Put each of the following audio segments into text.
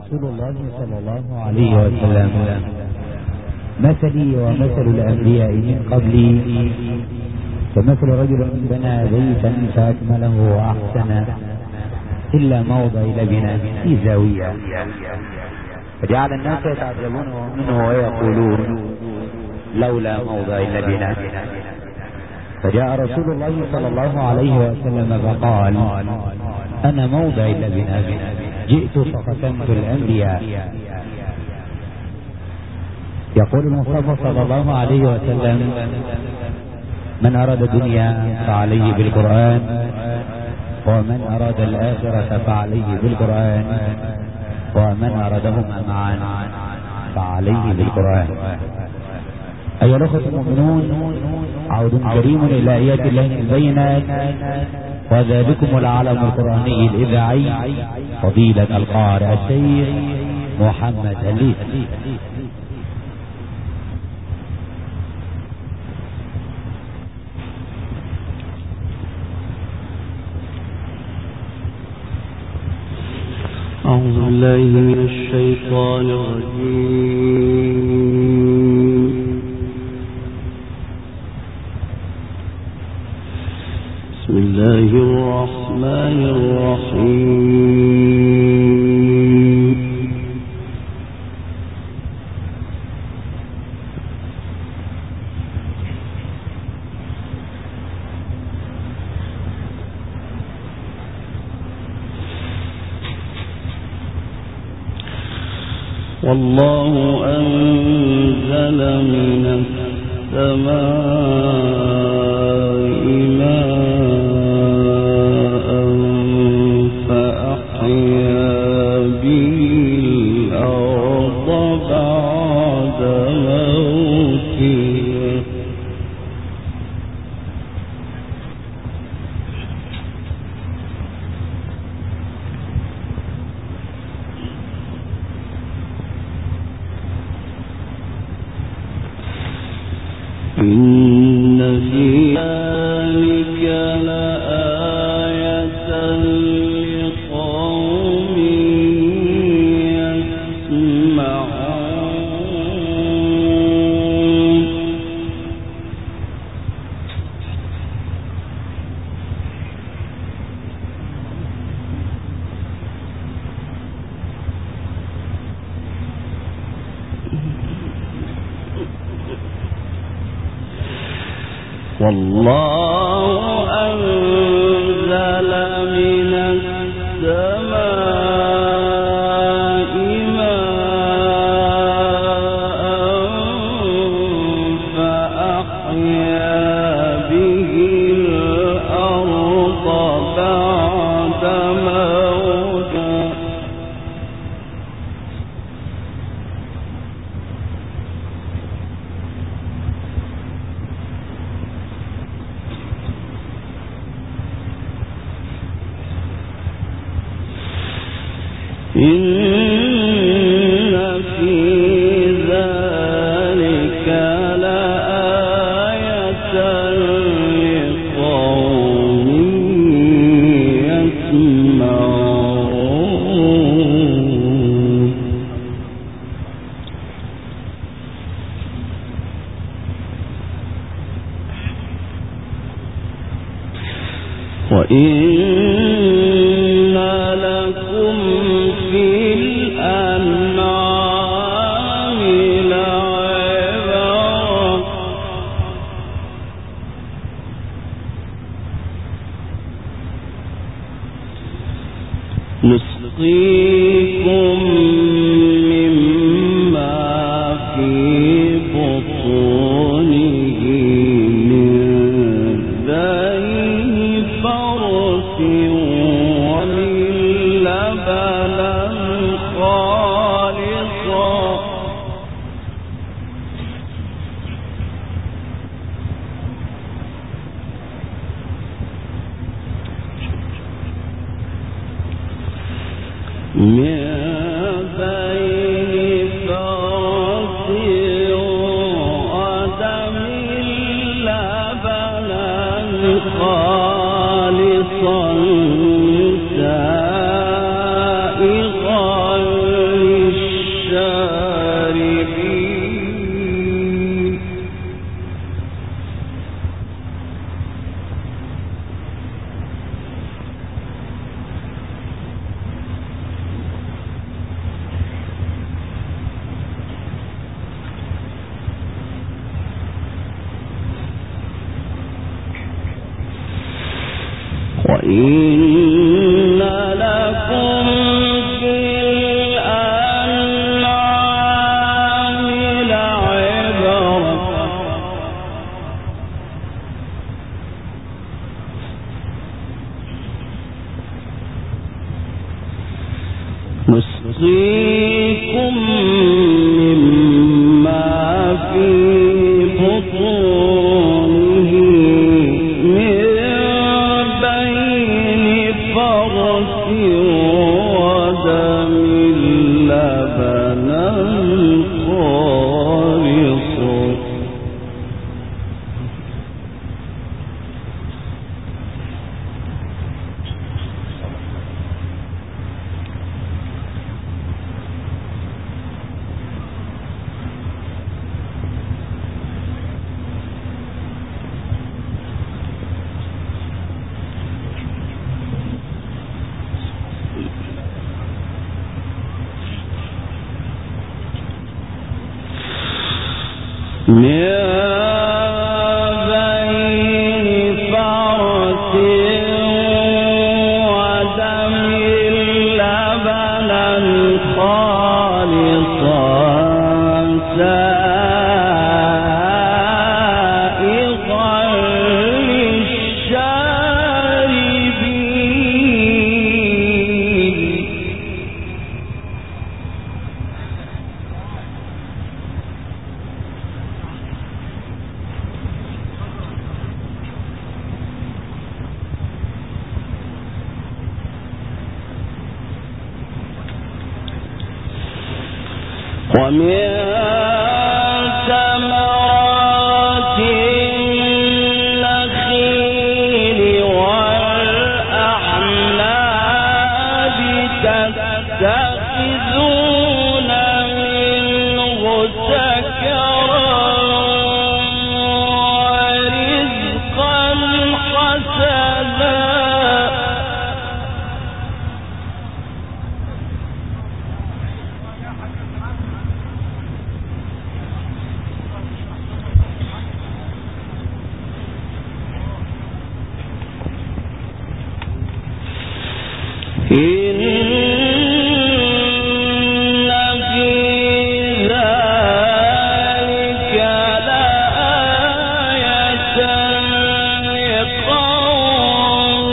رسول الله صلى الله عليه وسلم: مثلي ومثل الأنبياء من قبلي كمثل رجل بنى بيتا فأكمله وأحسن إلا موضع لبنة في زاوية، فجعل الناس يتعجبون منه ويقولون: لولا موضع لبنة. فجاء رسول الله صلى الله عليه وسلم فقال: أنا موضع لبنة، جئت فختمت الأنبياء. يقول المصطفى صلى الله عليه وسلم: من أراد الدنيا فعليه بالقرآن، ومن أراد الآخرة فعليه بالقرآن، ومن أرادهما معا فعليه بالقرآن. أيها الأخوة المؤمنون، عود كريم إلى آيات الله البينات، وذلكم العالم القرآني الإذاعي فضيلة القارئ الشيخ محمد الليث. أعوذ بالله من الشيطان الرجيم. بسم الله الرحمن الرحيم. والله أنزل من السماء ماء فأحيا به الأرض بعد موتها إن في ذلك لآية لقوم يسمعون. والله أنزل من السماء ماء فأحيا به الأرض بعد موتها إن في ذلك لآية لقوم يسمعون. وإن لكم في الأنعام لعبرة نسقيكم مما في بطونه من بين فرث ومن لبن خالصا من إن لكم في الأنعام لعبرة نسقيكم مما في بطونه من بين فرث ودم لبنا خالصا ومن ثمرات النخيل والأعناب تتخذون منه سكرا ورزقا حسنا إن في ذلك لآية لقوم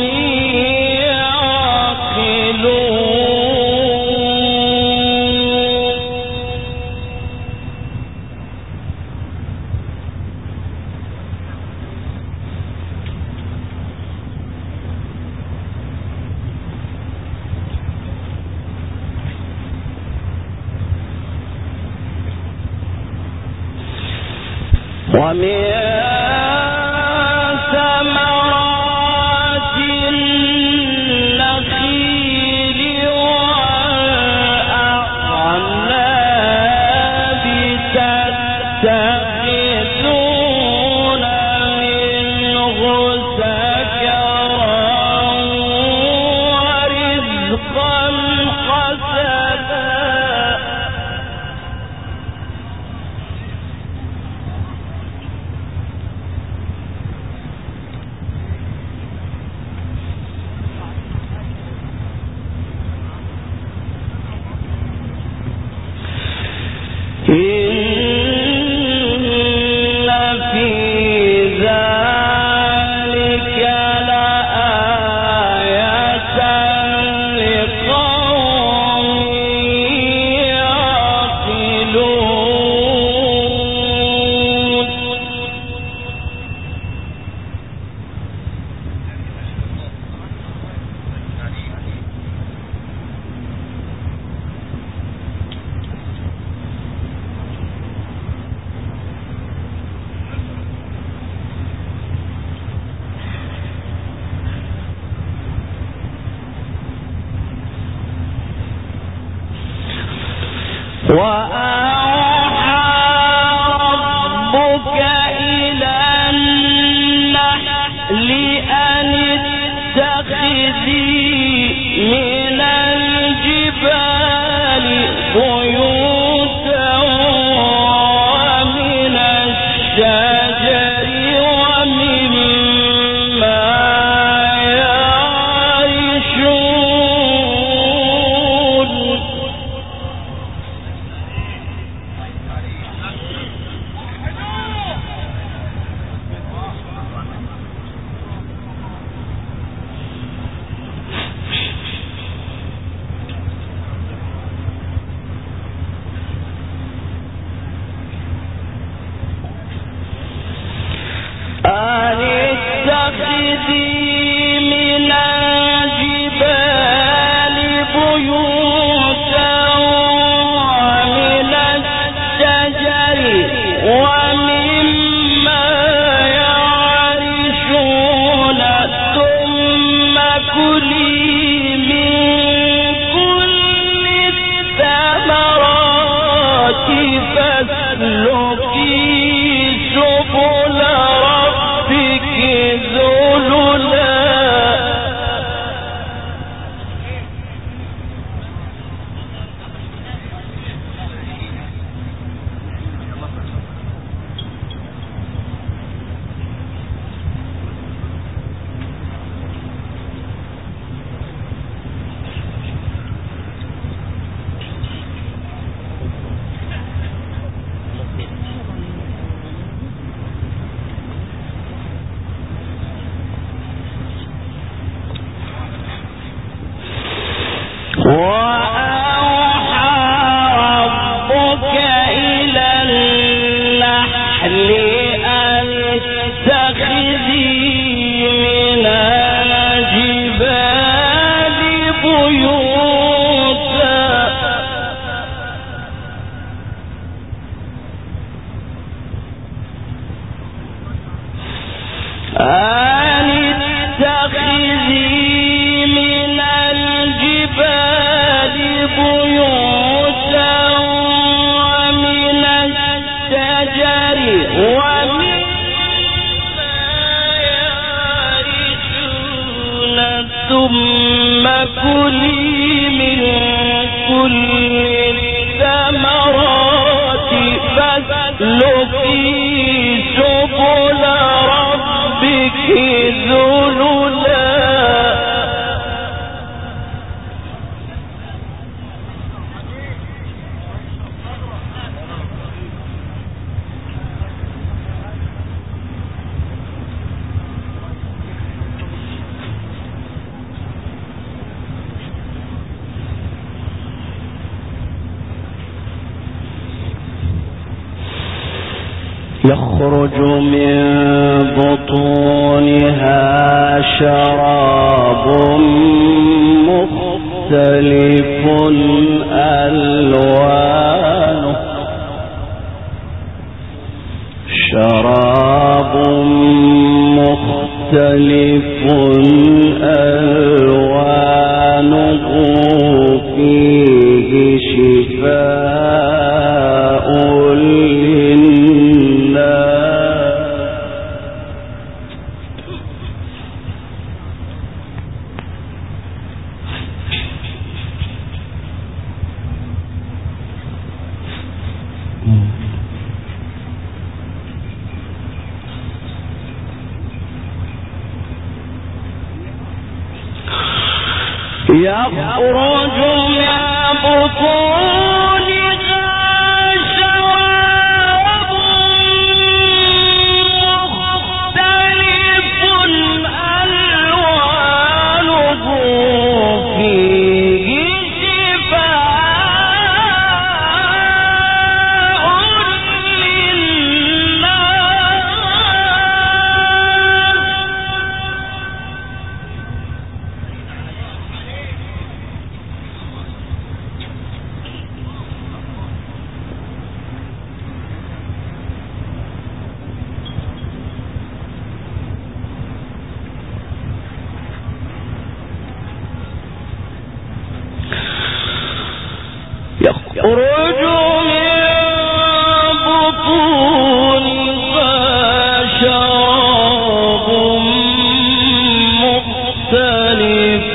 ومن ثمرات النخيل والأعناب تتخذون منه سكرا ورزقا حسنا وأوحى ربك إلى النحل أن اتخذي من الجبال بيوتا ومن الشجر ومما يعرشون النحل أن اتخذي من الجبال بيوتا أن اتخذي من الجبال بيوتا ومن الشجر ومما يعرشون ثم كلي من كل الثمرات فاسلكي سبل ربك ذللا يخرج من بطونها شراب مختلف ألوانه شراب مختلف ألوانه فيه شفاء يخرج من بطونها شراب مختلف ألوانه فيه شفاء يخرج من بطونها شراب مختلف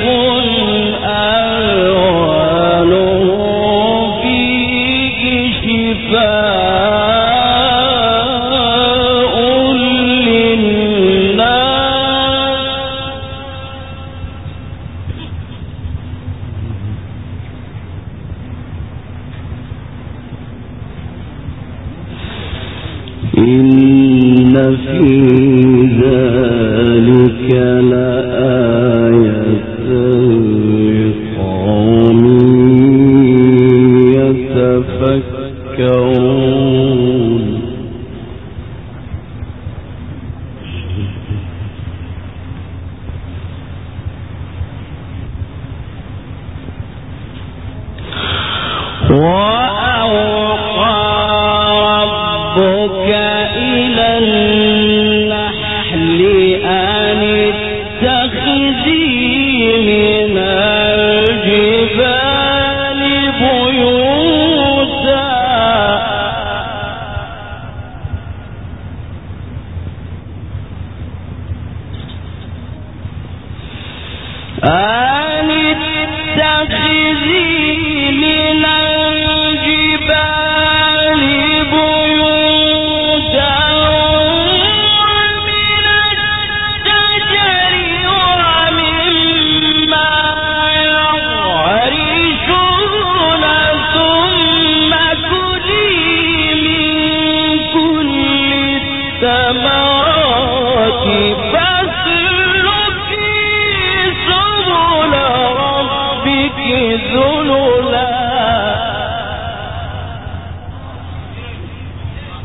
ألوانه فيه شفاء للناس إن في ذلك لآية لقوم يتفكرون وأوحى ربك إلى النحل أن اتخذي من الجبال بيوتا أن اتخذي من الجبال بيوتا ومن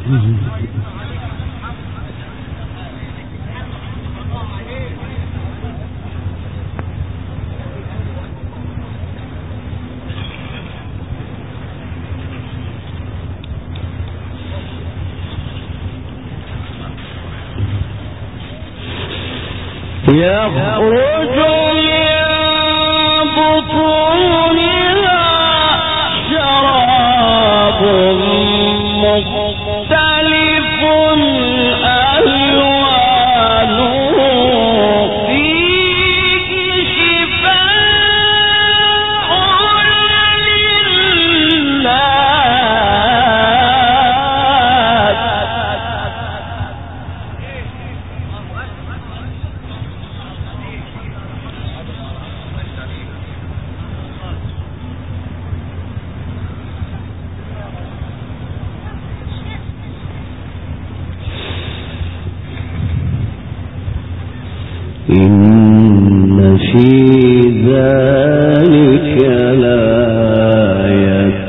يخرج من بطونها شراب مختلف ألوانه فيه شفاء للناس. إن في ذلك لآية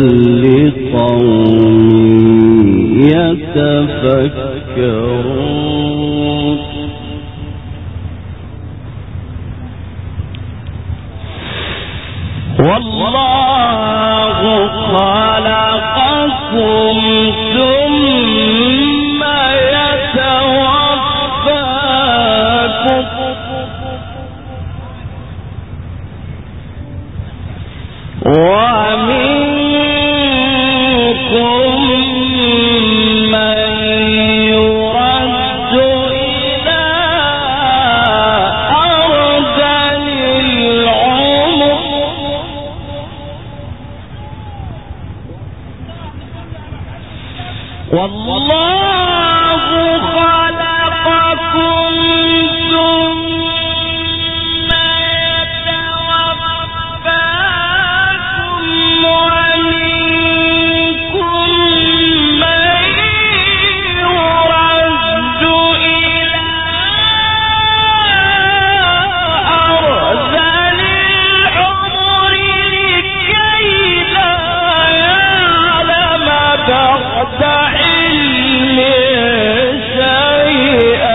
لقوم يتفكرون. والله خلقكم ثم يتوفاكم ومنكم من يرد إلى أرذل العمر والله خلقكم ثم يتوفاكم ومنكم من يرد إلى أرذل العمر لكي لا يعلم بعد علم شيئا.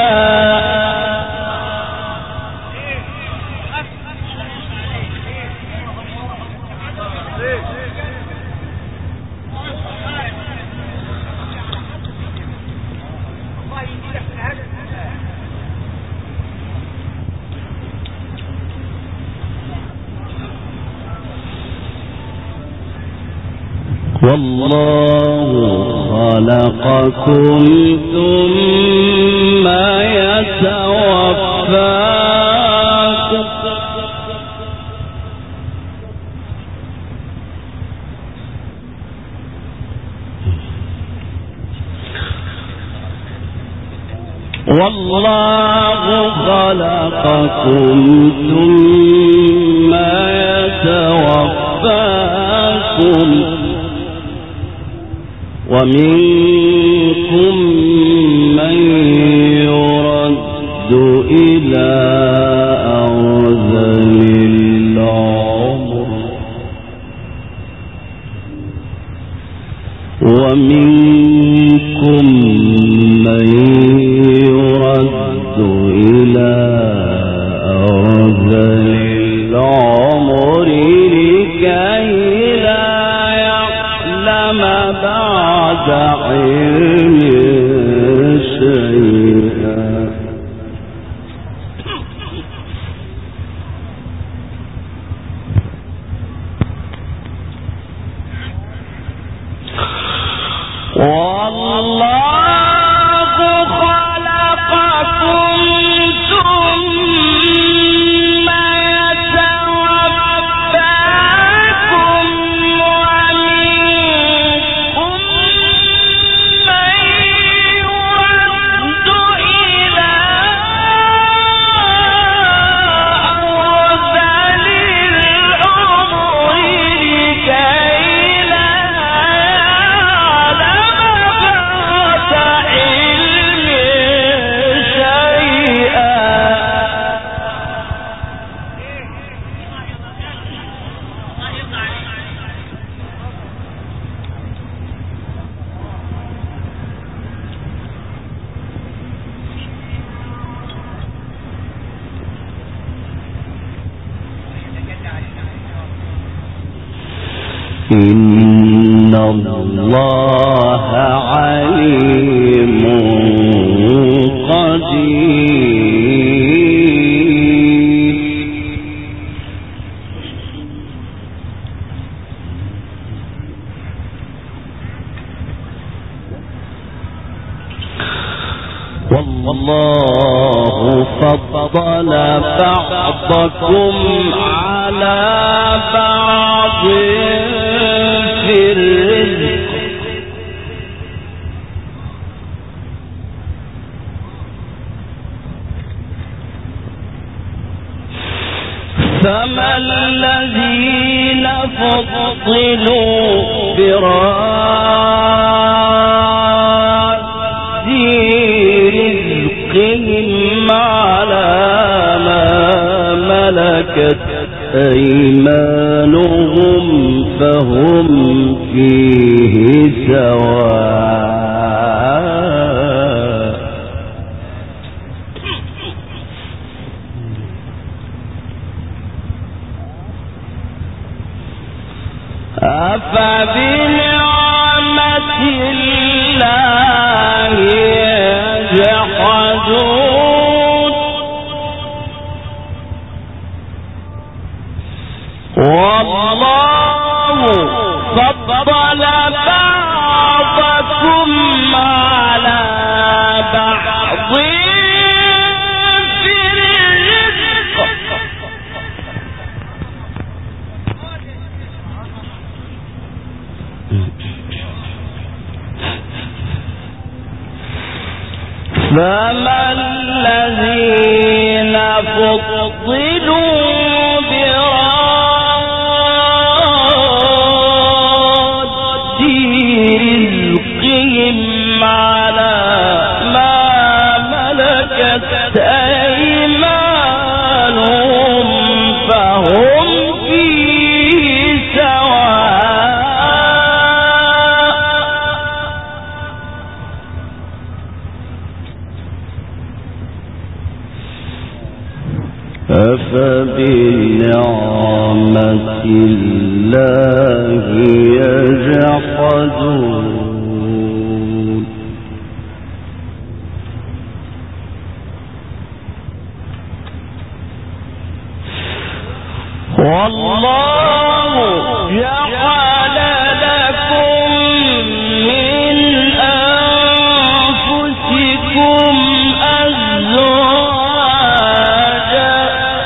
والله خلقكم ثم يتوفاكم والله خلقكم ثم يتوفاكم ومنكم من يرد إلى أرذل العمر ومنكم من يرد إلى أرذل العمر لكي لا يعلم بعد علم شيئا. والله خلقكم ثم يتوفاكم ومنكم من يرد إلى أرذل العمر لكي لا يعلم بعد علم شيئا. إن الله عليم قدير. والله فضل بعضكم على بعض في الرزق فما الذين فضلوا براد رزقهم على ما ملكت أيمانهم فهم فيه سواء. أفبنعمة الله يجحدون والله فضل بعضكم على بعض في الرزق فما الذين فضلوا براد رزقهم على ما ملكت أيمانهم فهم فيه سواء. أفبنعمة الله يجحدون والله جعل لكم من أنفسكم أزواجا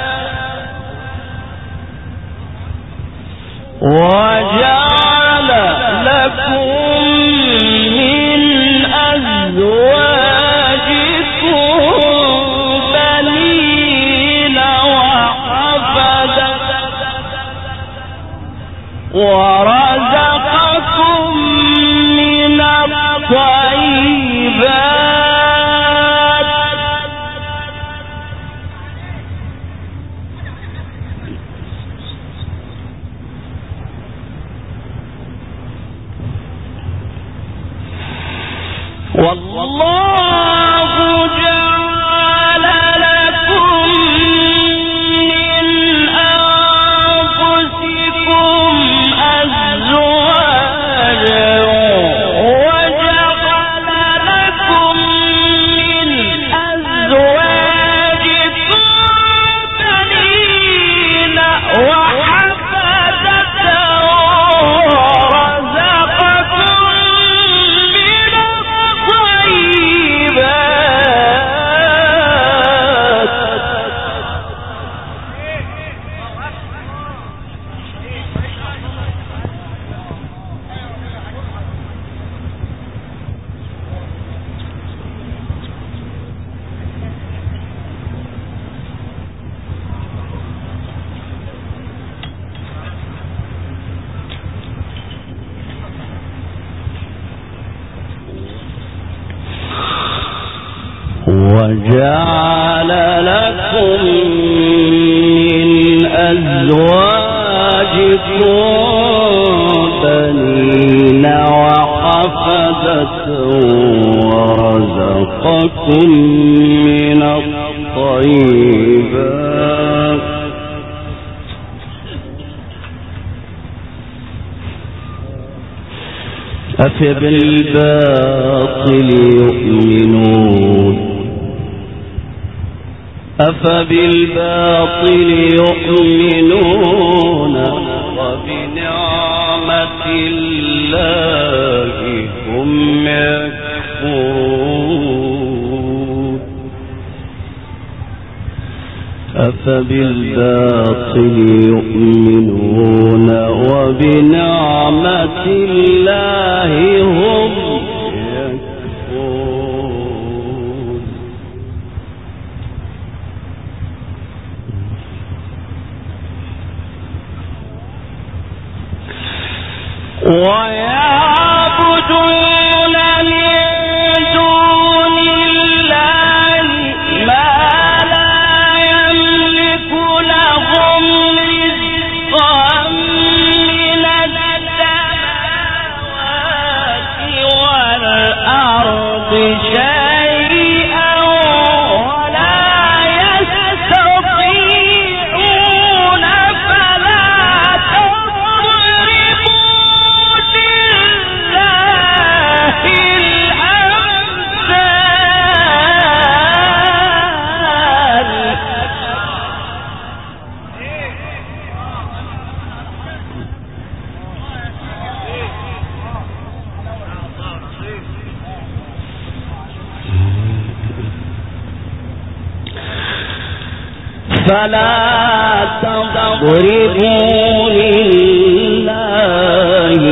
وجعل لكم من أزواجكم بنين وحفدة ورزقكم من الطيبات والله جعل لكم من أنفسكم أزواجا وجعل لكم من أزواجكم بنين وحفدة ورزقكم من الطيبات وجعل لكم من أزواجكم بنين وحفدة ورزقكم من الطيبات أفبالباطل يؤمنون وبنعمة الله هم يكفرون أفبالباطل يؤمنون وبنعمة الله هم يكفرون ويعبدون من دون الله ما لا يملك لهم رزقا من السماوات والأرض شيئا ولا يستطيعون فلا تضربوا لله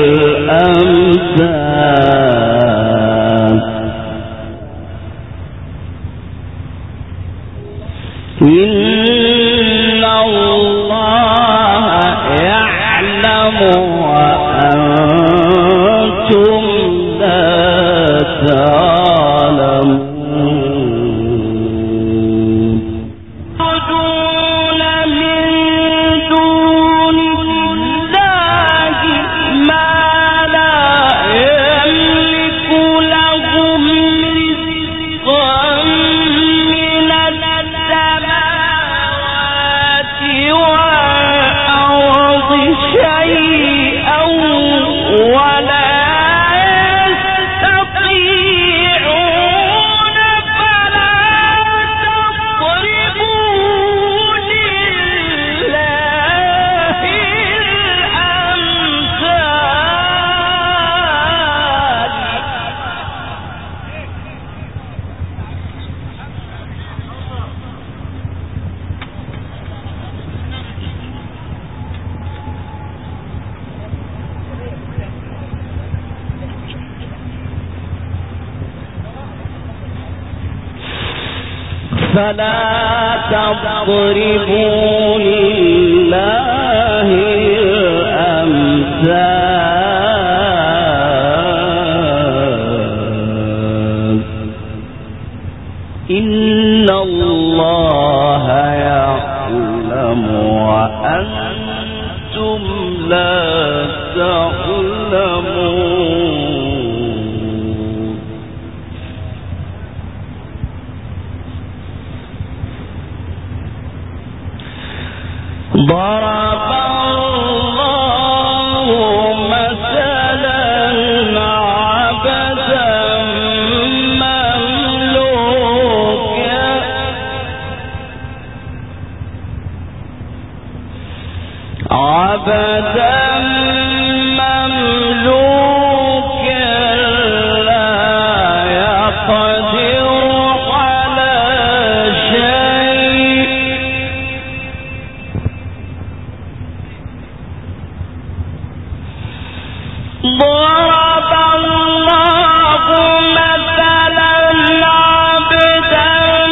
الأمثال إن الله يعلم وأنتم لا تعلمون فلا تضربوا لله الأمثال إن الله يعلم وأنتم لا تعلمون ضرب الله مثلا عبدا مملوكا لا يقدر على شيء ضرب الله مثلا عبدا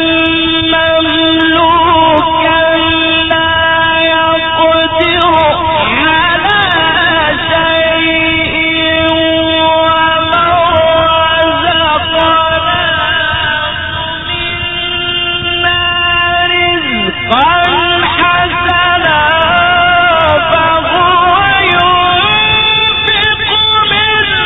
مملوكا لا يقدر على شيء ومن رزقناه منا رزقا حسنا فهو ينفق منه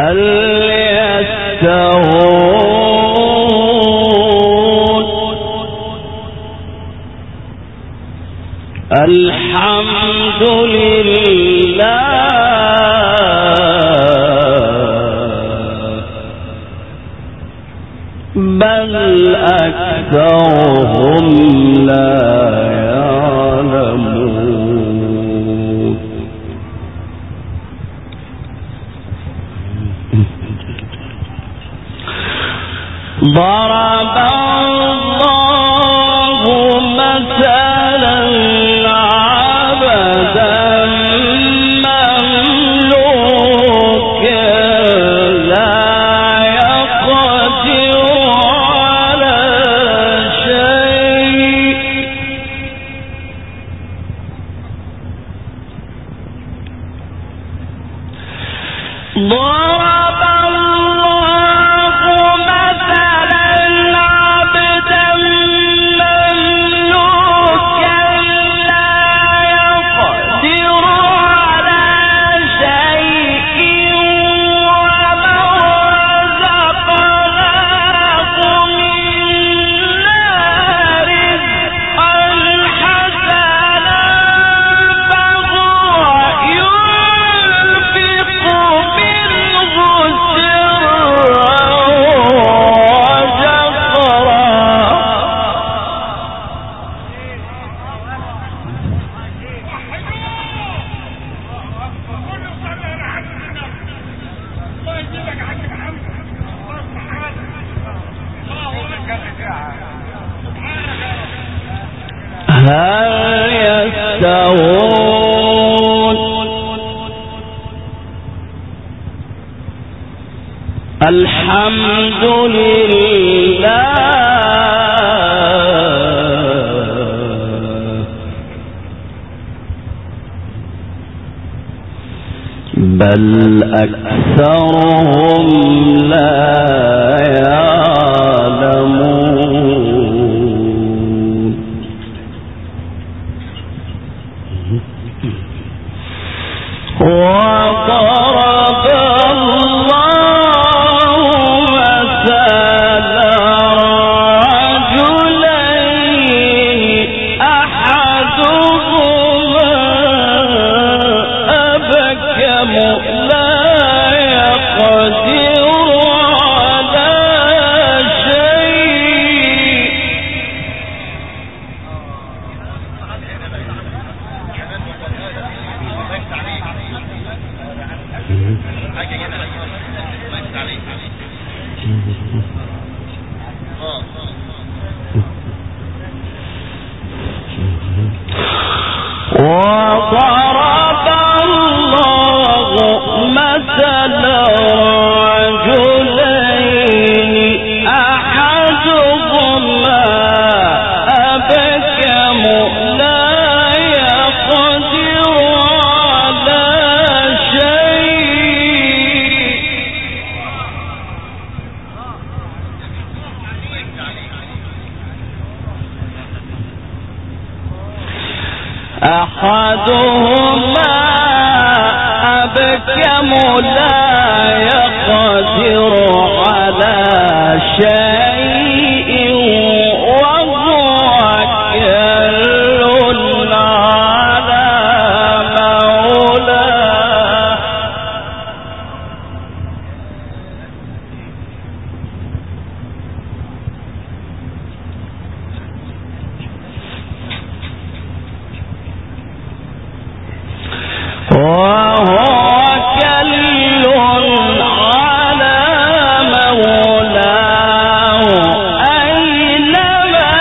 هل يستوون الحمد لله بل أكثرهم لا يعلمون ضرب الله مثلا عبدا مملوكا لا يقدر على شيء ضرب الله مثلا عبدا مملوكا لا يقدر على شيء ومن رزقناه منا رزقا حسنا فهو ينفق منه سرا وجهرا هل يستوون الحمد لله بل أكثرهم لا يعلمون وضرب الله مثلا رجلين أحدهما أبكم لا يقدر على شيء وضرب الله مثلا رجلين أحدهما أبكم لا يقدر على شيء أحدهما أبكم لا يقدر على شيء وهو كل على مولاه وهو كل على مولاه أينما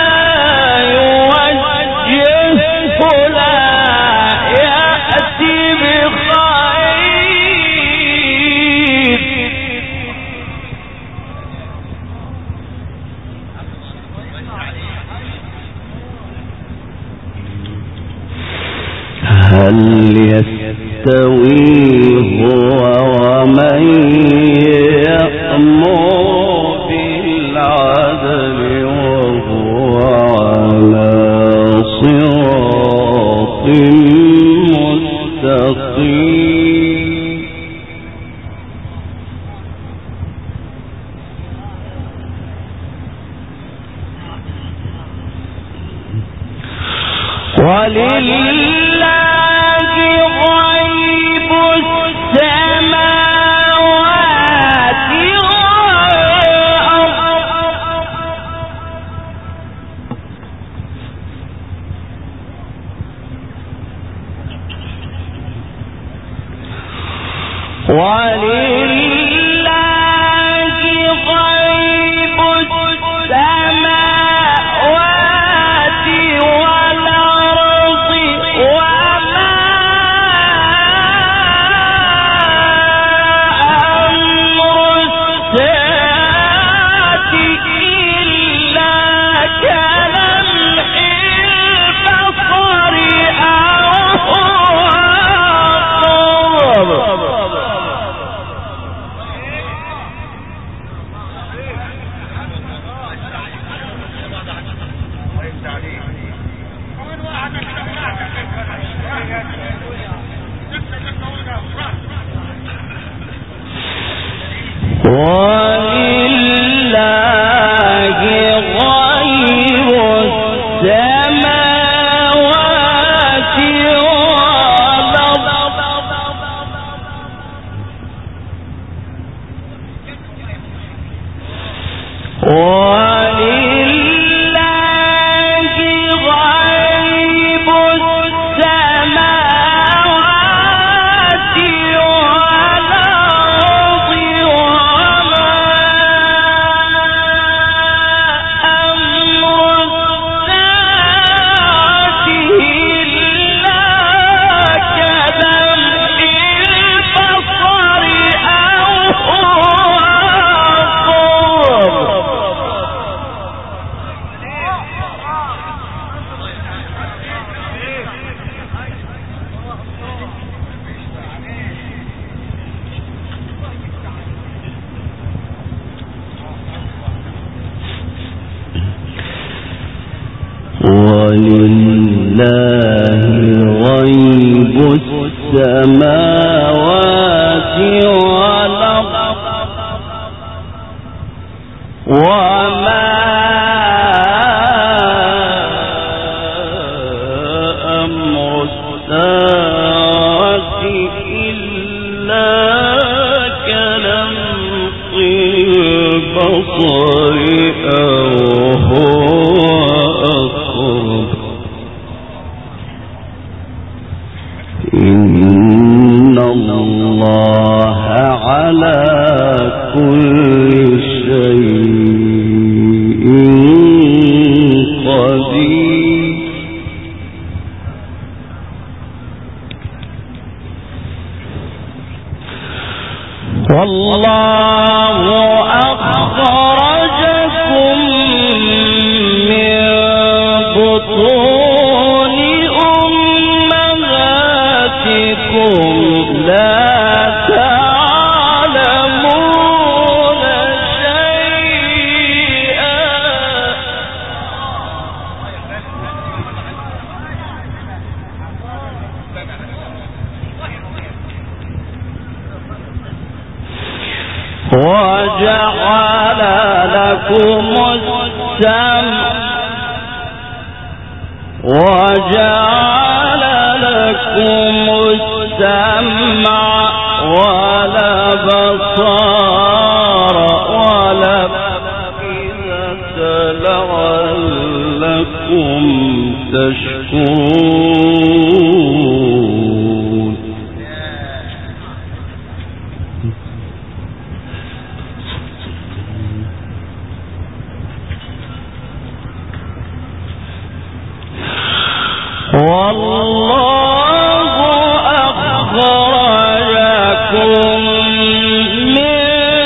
يوجهه لا يأتي بخير هل يستوي هو ومن يأمر بالعدل وهو على صراط مستقيم وجعل لكم السمع والأبصار والأفئدة لعلكم تشكرون. والله أخرجكم من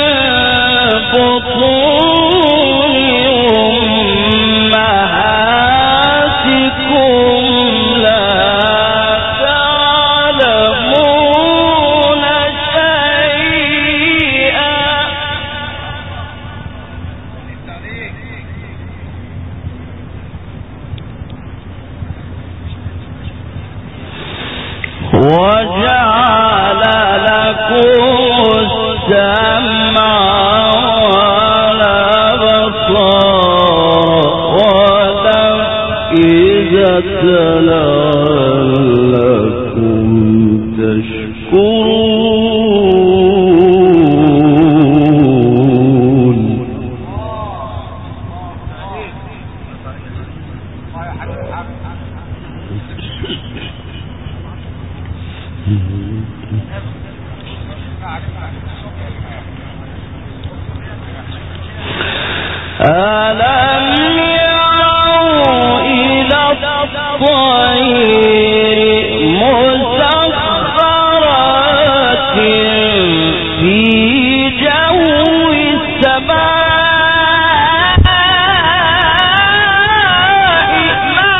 بطون أمهاتكم لا تعلمون شيئا وجعل لكم السمع والأبصار ألم يروا إلى الطير مسخرات في جو السماء ما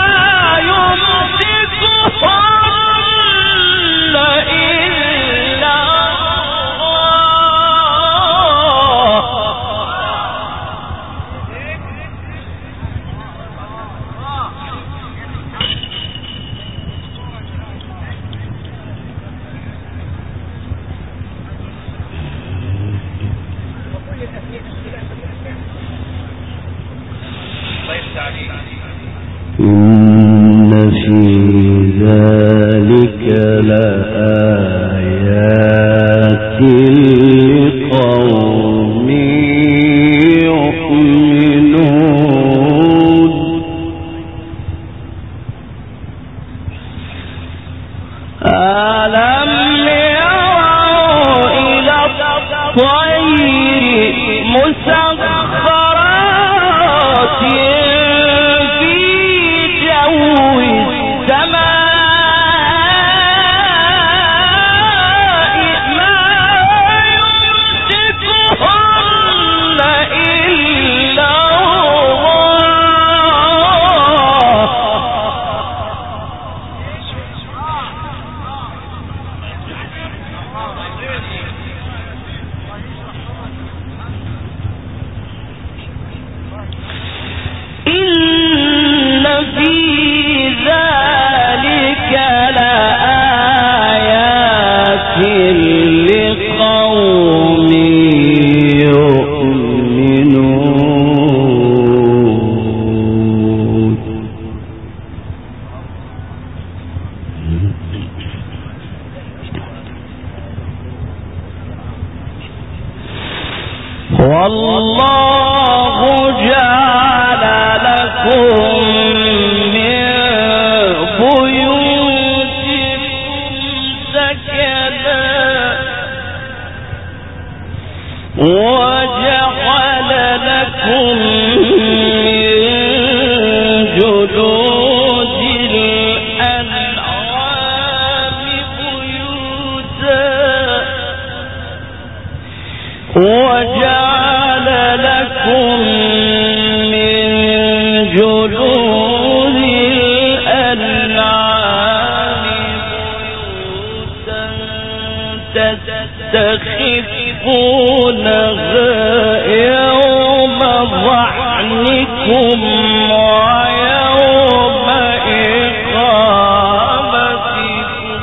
يمسكهن إلا إن في ذلك لآيات لقوم يؤمنون ألم يروا إلى الطير مسخرات في جو السماء ما يمسكهن إلا إن في ذلك لآيات لقوم يؤمنون والله جعل لكم من بيوتكم سكنا وجعل لكم من جلود الأنعام بيوتا وجعل لكم من جلود الأنعام بيوتا تستخفونها يوم ظعنكم ويوم إقامتكم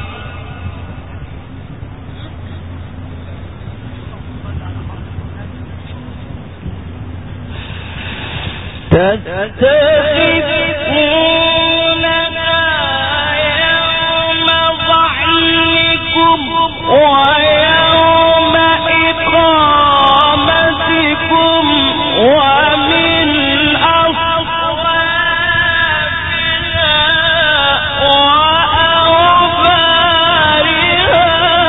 تستخفونها يوم ظعنكم ويوم إقامتكم ومن أصواتها وأوبارها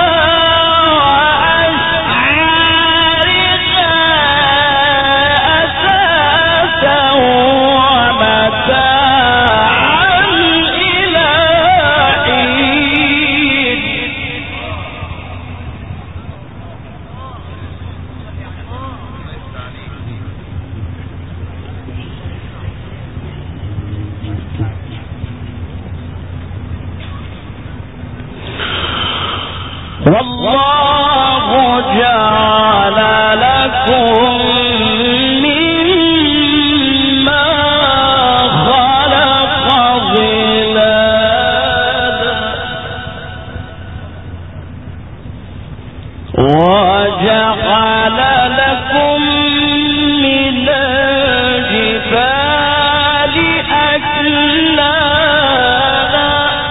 وأشعارها أثاثا ومتاعا إلى حين والله جعل لكم مما خلق ظلالا وجعل لكم من الجبال أكنانا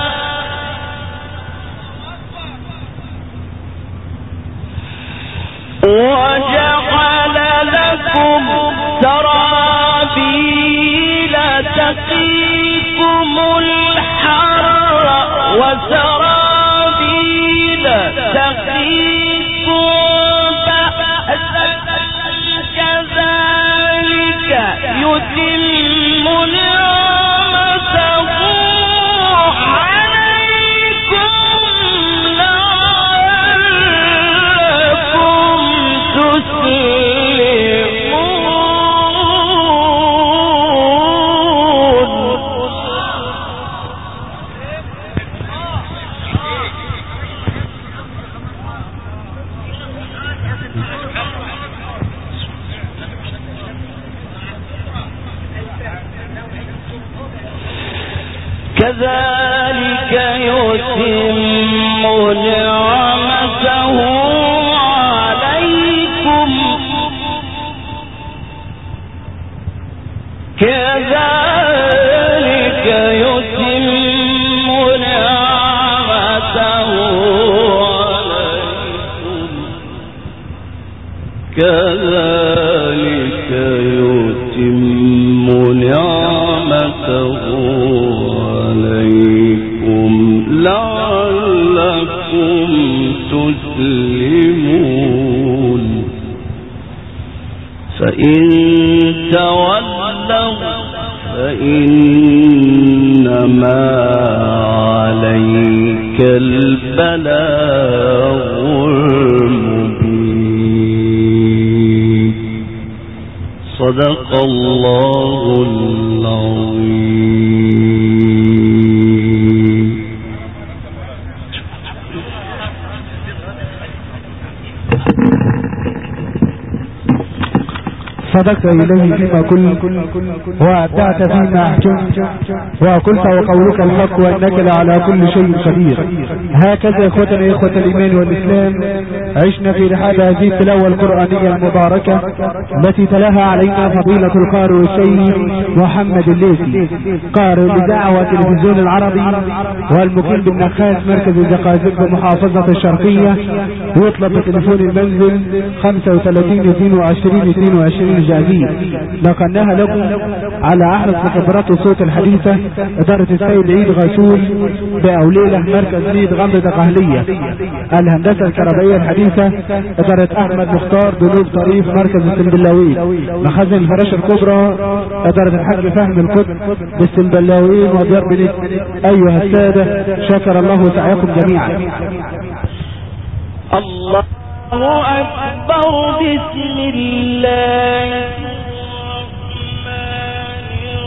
وجعل لكم سرابيل تقيكم الحر وسرابيل تقيكم بأسا كذلك كذلك يتم نعمته عليكم كذلك يتم نعمته عليكم كذلك يتم نعمته عليكم لعلكم تسلمون فإن تولوا فإنما عليك البلاغ المبين صدق الله العظيم. صدقت إليه فيما كنت وأبدعت فيما أحجمت وقلت وقولك الحق وأنك لعلى كل شيء قدير. هكذا إخوتنا إخوة الإيمان والإسلام عشنا في رحاب هذه التلاوة القرآنية المباركة التي تلاها علينا فضيلة القارئ السيد محمد الليثي قارئ الإذاعة والتلفزيون العربي والمقيم بالنخاس مركز الزقازيق بمحافظة الشرقية. ويطلب بتليفون المنزل 35 22 22 جاهزين. نقلناها لكم على أحرص مخبرات الصوت الحديثة إدارة السيد عيد غسول بأوليلة مركز سيد غمرة قهلية. الهندسة الكهربائية الحديثة إدارة أحمد مختار بنوب طريف مركز السنبلاوين. مخازن الفراشة الكبرى إدارة الحاج فهم القطب بالسنبلاوين وديار بنيت. أيها السادة شكر الله سعيكم جميعا. الله أكبر. بسم الله الرحمن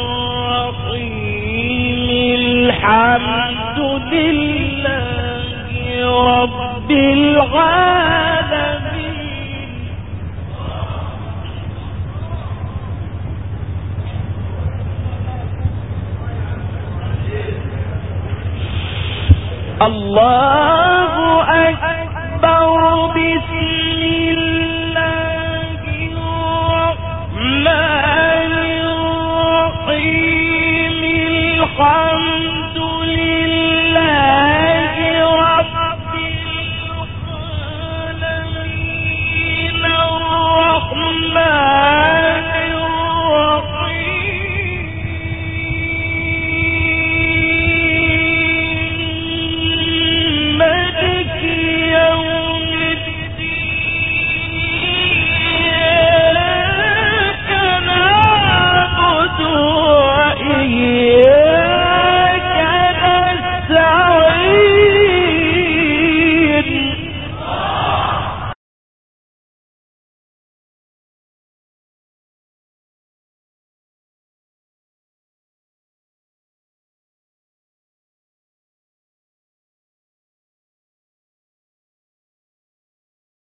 الرحيم. الحمد لله رب العالمين. الله